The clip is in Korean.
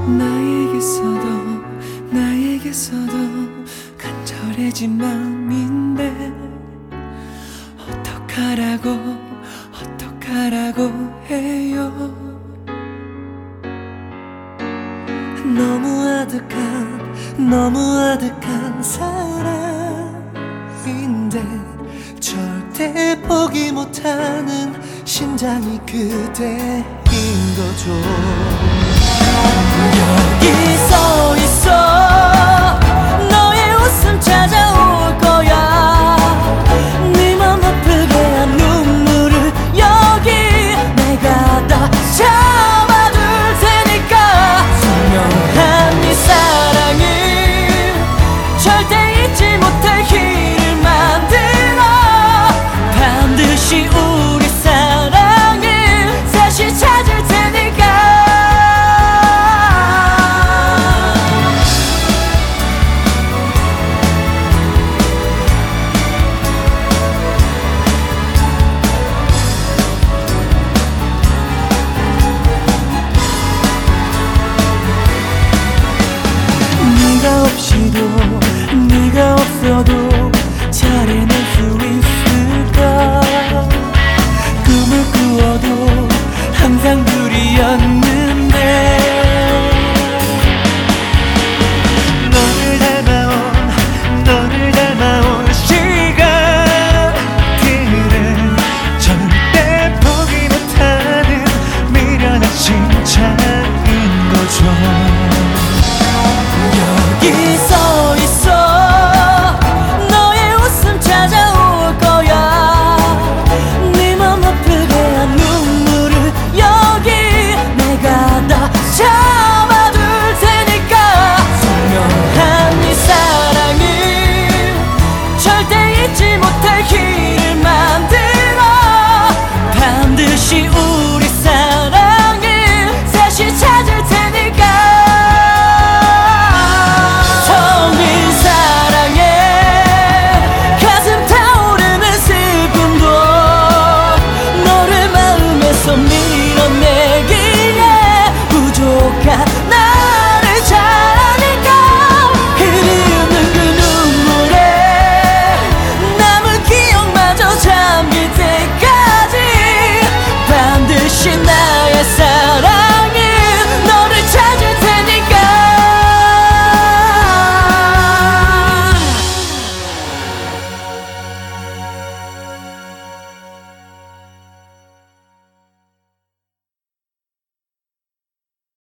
나에게서도 간절해진 마음인데 어떡하라고 해요. 너무 아득한 사랑인데 절대 포기 못하는 심장이 그대인 거죠. 여기 서 있어 너의 웃음 찾아올 거야. 네 맘 아프게 한 눈물을 여기 내가 다 잡아둘 테니까. 분명한 네 사랑을 절대 잊지 못할 길을 만들어 반드시 우리 사랑을 다시 찾을 테니까. 네가 없어도